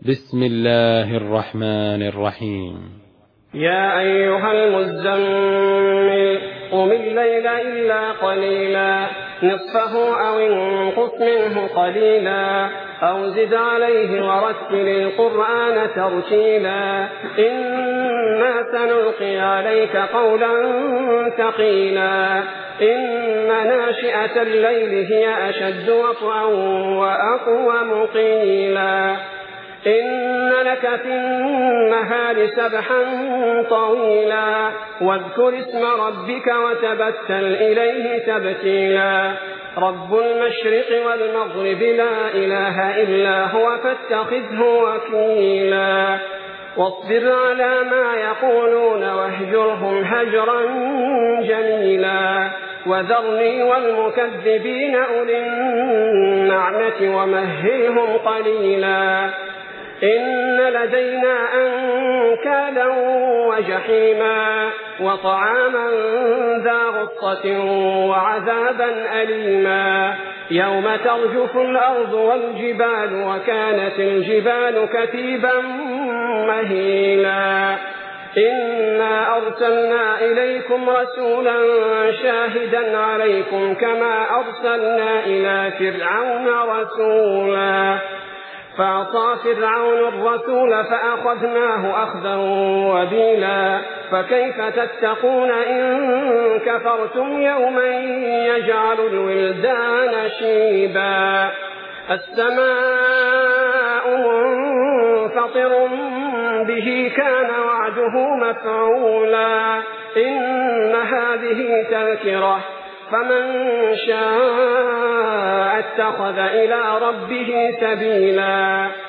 بسم الله الرحمن الرحيم. يا أيها المزمل قم الليل إلا قليلا نصفه أو انقص منه قليلا أو زد عليه ورتل القرآن ترتيلا إنا سنلقي عليك قولا ثقيلا إن ناشئة الليل هي أشد وطئا وأقوم قيلا إن لك في النهار سبحا طويلا واذكر اسم ربك وتبتل إليه تبتيلا رب المشرق والمغرب لا إله إلا هو فاتخذه وكيلا واصبر على ما يقولون واهجرهم هجرا جميلا وذرني والمكذبين أولي النعمة ومهلهم قليلا إن لدينا أنكالا وجحيما وطعاما ذا غصة وعذابا أليما يوم ترجف الأرض والجبال وكانت الجبال كثيبا مهيلا إنا أرسلنا إليكم رسولا شاهدا عليكم كما أرسلنا إلى فرعون رسولا فعصى فرعون الرسول فأخذناه أخذا وبيلا فكيف تتقون إن كفرتم يوما يجعل الولدان شيبا السماء منفطر به كان وعده مفعولا إن هذه تذكرة فمن شاء اتخذ إلى ربه سبيلا